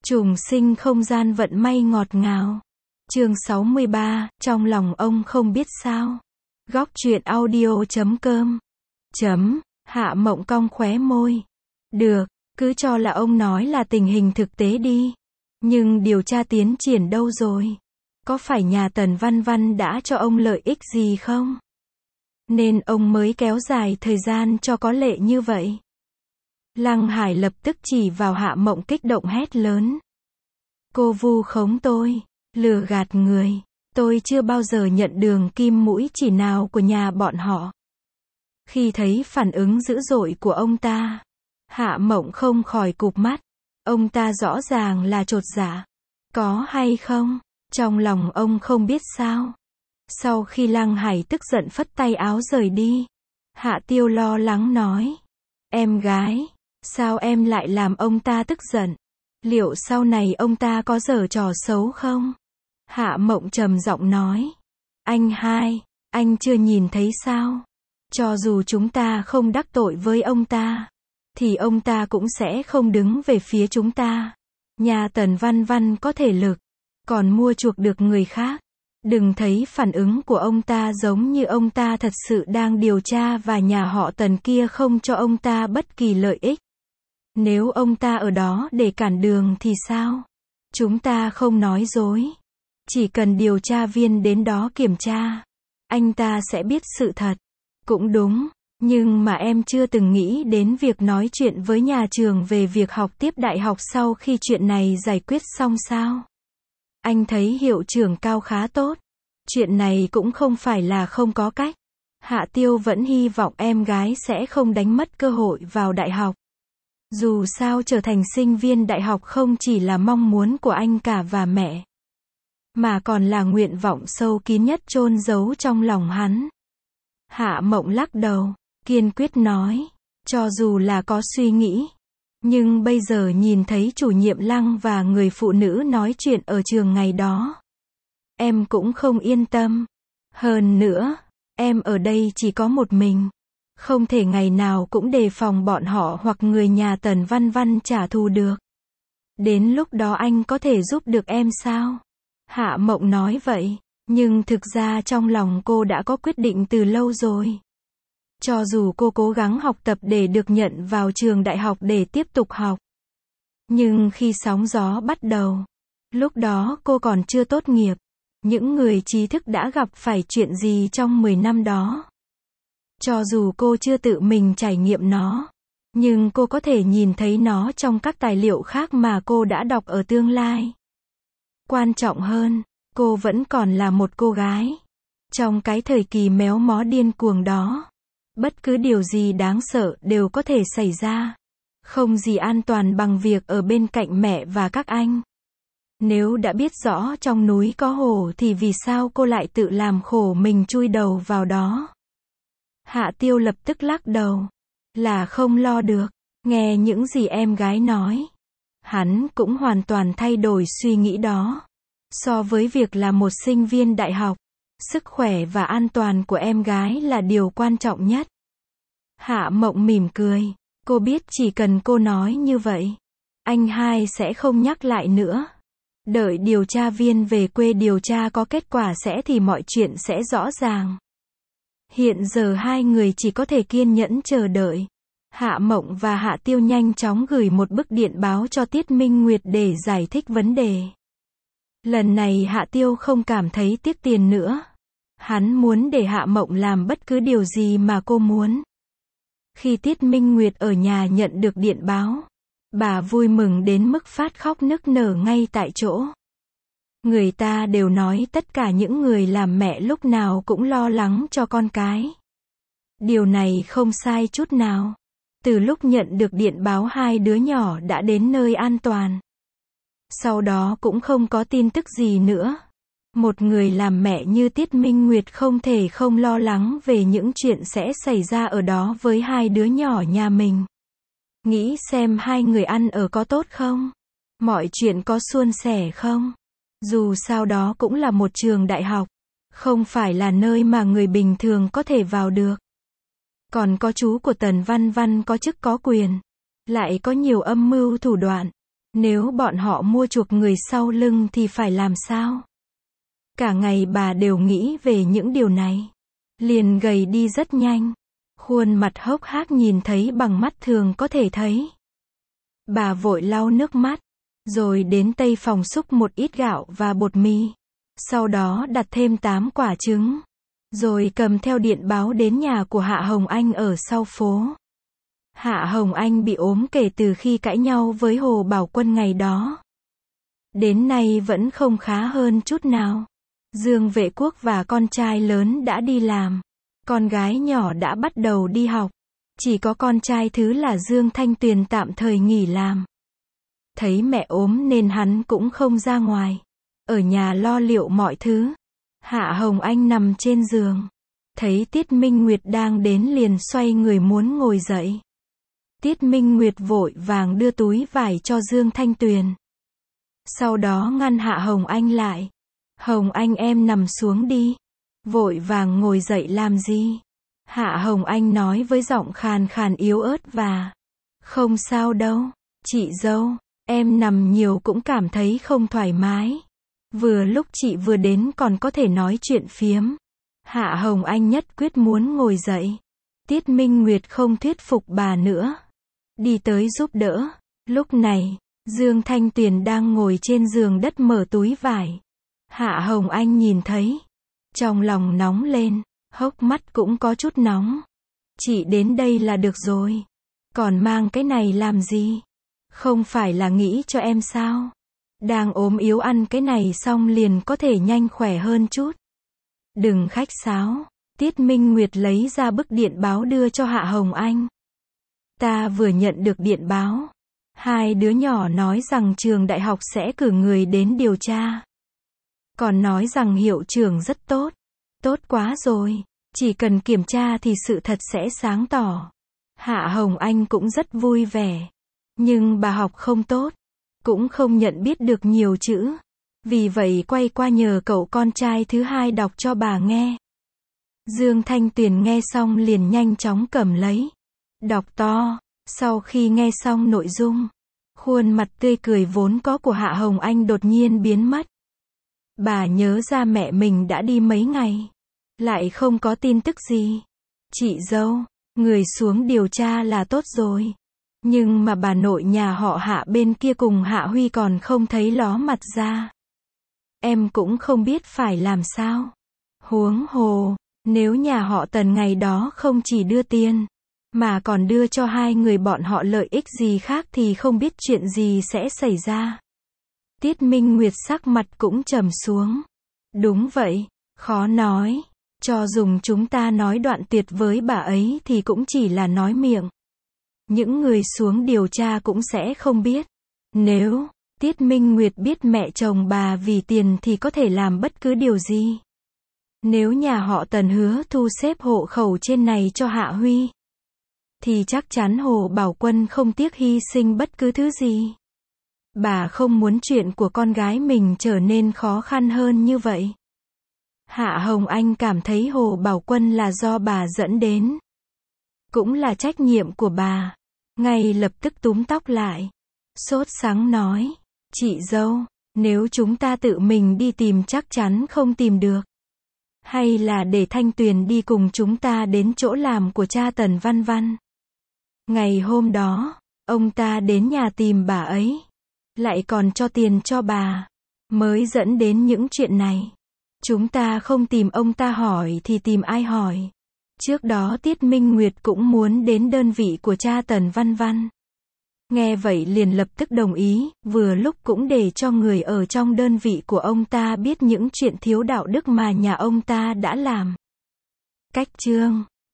Trùng sinh không gian vận may ngọt ngào. Chương 63, trong lòng ông không biết sao. Góc truyện audio.com. Hạ Mộng cong khóe môi. Được, cứ cho là ông nói là tình hình thực tế đi. Nhưng điều tra tiến triển đâu rồi? Có phải nhà Tần Văn Văn đã cho ông lợi ích gì không? Nên ông mới kéo dài thời gian cho có lệ như vậy. Lăng Hải lập tức chỉ vào Hạ Mộng kích động hét lớn. Cô vu khống tôi, lừa gạt người. Tôi chưa bao giờ nhận đường kim mũi chỉ nào của nhà bọn họ. Khi thấy phản ứng dữ dội của ông ta, Hạ Mộng không khỏi cụp mắt. Ông ta rõ ràng là chột dạ. Có hay không? Trong lòng ông không biết sao. Sau khi Lăng Hải tức giận phất tay áo rời đi, Hạ Tiêu lo lắng nói. Em gái, sao em lại làm ông ta tức giận? Liệu sau này ông ta có giở trò xấu không? Hạ Mộng trầm giọng nói. Anh hai, anh chưa nhìn thấy sao? Cho dù chúng ta không đắc tội với ông ta, thì ông ta cũng sẽ không đứng về phía chúng ta. Nhà Tần Văn Văn có thể lực, còn mua chuộc được người khác. Đừng thấy phản ứng của ông ta giống như ông ta thật sự đang điều tra và nhà họ Tần kia không cho ông ta bất kỳ lợi ích. Nếu ông ta ở đó để cản đường thì sao? Chúng ta không nói dối. Chỉ cần điều tra viên đến đó kiểm tra, anh ta sẽ biết sự thật. Cũng đúng, nhưng mà em chưa từng nghĩ đến việc nói chuyện với nhà trường về việc học tiếp đại học sau khi chuyện này giải quyết xong sao? Anh thấy hiệu trưởng Cao khá tốt. Chuyện này cũng không phải là không có cách. Hạ Tiêu vẫn hy vọng em gái sẽ không đánh mất cơ hội vào đại học. Dù sao trở thành sinh viên đại học không chỉ là mong muốn của anh cả và mẹ, mà còn là nguyện vọng sâu kín nhất chôn giấu trong lòng hắn. Hạ Mộng lắc đầu, kiên quyết nói, cho dù là có suy nghĩ, nhưng bây giờ nhìn thấy chủ nhiệm Lăng và người phụ nữ nói chuyện ở trường ngày đó, em cũng không yên tâm. Hơn nữa, em ở đây chỉ có một mình, không thể ngày nào cũng đề phòng bọn họ hoặc người nhà Tần Văn Văn trả thù được. Đến lúc đó anh có thể giúp được em sao? Hạ Mộng nói vậy, nhưng thực ra trong lòng cô đã có quyết định từ lâu rồi. Cho dù cô cố gắng học tập để được nhận vào trường đại học để tiếp tục học, nhưng khi sóng gió bắt đầu, lúc đó cô còn chưa tốt nghiệp, những người trí thức đã gặp phải chuyện gì trong 10 năm đó. Cho dù cô chưa tự mình trải nghiệm nó, nhưng cô có thể nhìn thấy nó trong các tài liệu khác mà cô đã đọc ở tương lai. Quan trọng hơn, cô vẫn còn là một cô gái. Trong cái thời kỳ méo mó điên cuồng đó, bất cứ điều gì đáng sợ đều có thể xảy ra. Không gì an toàn bằng việc ở bên cạnh mẹ và các anh. Nếu đã biết rõ trong núi có hổ thì vì sao cô lại tự làm khổ mình chui đầu vào đó? Hạ Tiêu lập tức lắc đầu. Là không lo được. Nghe những gì em gái nói, hắn cũng hoàn toàn thay đổi suy nghĩ đó. So với việc là một sinh viên đại học, sức khỏe và an toàn của em gái là điều quan trọng nhất. Hạ Mộng mỉm cười. Cô biết chỉ cần cô nói như vậy, anh hai sẽ không nhắc lại nữa. Đợi điều tra viên về quê điều tra có kết quả thì mọi chuyện sẽ rõ ràng. Hiện giờ hai người chỉ có thể kiên nhẫn chờ đợi. Hạ Mộng và Hạ Tiêu nhanh chóng gửi một bức điện báo cho Tiết Minh Nguyệt để giải thích vấn đề. Lần này Hạ Tiêu không cảm thấy tiếc tiền nữa. Hắn muốn để Hạ Mộng làm bất cứ điều gì mà cô muốn. Khi Tiết Minh Nguyệt ở nhà nhận được điện báo, bà vui mừng đến mức phát khóc nức nở ngay tại chỗ. Người ta đều nói tất cả những người làm mẹ lúc nào cũng lo lắng cho con cái. Điều này không sai chút nào. Từ lúc nhận được điện báo hai đứa nhỏ đã đến nơi an toàn. Sau đó cũng không có tin tức gì nữa. Một người làm mẹ như Tiết Minh Nguyệt không thể không lo lắng về những chuyện sẽ xảy ra ở đó với hai đứa nhỏ nhà mình. Nghĩ xem hai người ăn ở có tốt không? Mọi chuyện có suôn sẻ không? Dù sao đó cũng là một trường đại học, không phải là nơi mà người bình thường có thể vào được. Còn có chú của Tần Văn Văn có chức có quyền, lại có nhiều âm mưu thủ đoạn, Nếu bọn họ mua chuộc người sau lưng thì phải làm sao? Cả ngày bà đều nghĩ về những điều này. Liền gầy đi rất nhanh. Khuôn mặt hốc hác nhìn thấy bằng mắt thường có thể thấy. Bà vội lau nước mắt. Rồi đến tây phòng xúc một ít gạo và bột mì. Sau đó đặt thêm 8 quả trứng. Rồi cầm theo điện báo đến nhà của Hạ Hồng Anh ở sau phố. Hạ Hồng Anh bị ốm kể từ khi cãi nhau với Hồ Bảo Quân ngày đó. Đến nay vẫn không khá hơn chút nào. Dương Vệ Quốc và con trai lớn đã đi làm. Con gái nhỏ đã bắt đầu đi học. Chỉ có con trai thứ là Dương Thanh Tuyền tạm thời nghỉ làm. Thấy mẹ ốm nên hắn cũng không ra ngoài. Ở nhà lo liệu mọi thứ. Hạ Hồng Anh nằm trên giường. Thấy Tiết Minh Nguyệt đang đến liền xoay người muốn ngồi dậy. Tiết Minh Nguyệt vội vàng đưa túi vải cho Dương Thanh Tuyền. Sau đó ngăn Hạ Hồng Anh lại. Hồng Anh em nằm xuống đi. Vội vàng ngồi dậy làm gì? Hạ Hồng Anh nói với giọng khàn khàn yếu ớt và không sao đâu, chị dâu, em nằm nhiều cũng cảm thấy không thoải mái. Vừa lúc chị vừa đến còn có thể nói chuyện phiếm. Hạ Hồng Anh nhất quyết muốn ngồi dậy. Tiết Minh Nguyệt không thuyết phục bà nữa. Đi tới giúp đỡ. Lúc này, Dương Thanh Tuyền đang ngồi trên giường đất mở túi vải. Hạ Hồng Anh nhìn thấy. Trong lòng nóng lên, hốc mắt cũng có chút nóng. Chị đến đây là được rồi. Còn mang cái này làm gì? Không phải là nghĩ cho em sao? Đang ốm yếu ăn cái này xong liền có thể nhanh khỏe hơn chút. Đừng khách sáo. Tiết Minh Nguyệt lấy ra bức điện báo đưa cho Hạ Hồng Anh. Ta vừa nhận được điện báo. Hai đứa nhỏ nói rằng trường đại học sẽ cử người đến điều tra. Còn nói rằng hiệu trưởng rất tốt. Tốt quá rồi. Chỉ cần kiểm tra thì sự thật sẽ sáng tỏ. Hạ Hồng Anh cũng rất vui vẻ. Nhưng bà học không tốt. Cũng không nhận biết được nhiều chữ. Vì vậy quay qua nhờ cậu con trai thứ hai đọc cho bà nghe. Dương Thanh Tuyền nghe xong liền nhanh chóng cầm lấy. Đọc to. Sau khi nghe xong nội dung, khuôn mặt tươi cười vốn có của Hạ Hồng Anh đột nhiên biến mất. Bà nhớ ra mẹ mình đã đi mấy ngày. Lại không có tin tức gì. Chị dâu, người xuống điều tra là tốt rồi. Nhưng mà bà nội nhà họ Hạ bên kia cùng Hạ Huy còn không thấy ló mặt ra. Em cũng không biết phải làm sao. Huống hồ, nếu nhà họ Tần ngày đó không chỉ đưa tiền, mà còn đưa cho hai người bọn họ lợi ích gì khác thì không biết chuyện gì sẽ xảy ra. Tiết Minh Nguyệt sắc mặt cũng trầm xuống. Đúng vậy, khó nói. Cho dùng chúng ta nói đoạn tuyệt với bà ấy thì cũng chỉ là nói miệng. Những người xuống điều tra cũng sẽ không biết. Nếu Tiết Minh Nguyệt biết mẹ chồng bà vì tiền thì có thể làm bất cứ điều gì. Nếu nhà họ Tần hứa thu xếp hộ khẩu trên này cho Hạ Huy, thì chắc chắn Hồ Bảo Quân không tiếc hy sinh bất cứ thứ gì. Bà không muốn chuyện của con gái mình trở nên khó khăn hơn như vậy. Hạ Hồng Anh cảm thấy Hồ Bảo Quân là do bà dẫn đến. Cũng là trách nhiệm của bà. Ngay lập tức túm tóc lại. Sốt sắng nói. Chị dâu, nếu chúng ta tự mình đi tìm chắc chắn không tìm được. Hay là để Thanh Tuyền đi cùng chúng ta đến chỗ làm của cha Tần Văn Văn. Ngày hôm đó, ông ta đến nhà tìm bà ấy. Lại còn cho tiền cho bà. Mới dẫn đến những chuyện này. Chúng ta không tìm ông ta hỏi thì tìm ai hỏi. Trước đó Tiết Minh Nguyệt cũng muốn đến đơn vị của cha Tần Văn Văn. Nghe vậy liền lập tức đồng ý, vừa lúc cũng để cho người ở trong đơn vị của ông ta biết những chuyện thiếu đạo đức mà nhà ông ta đã làm. Cách chương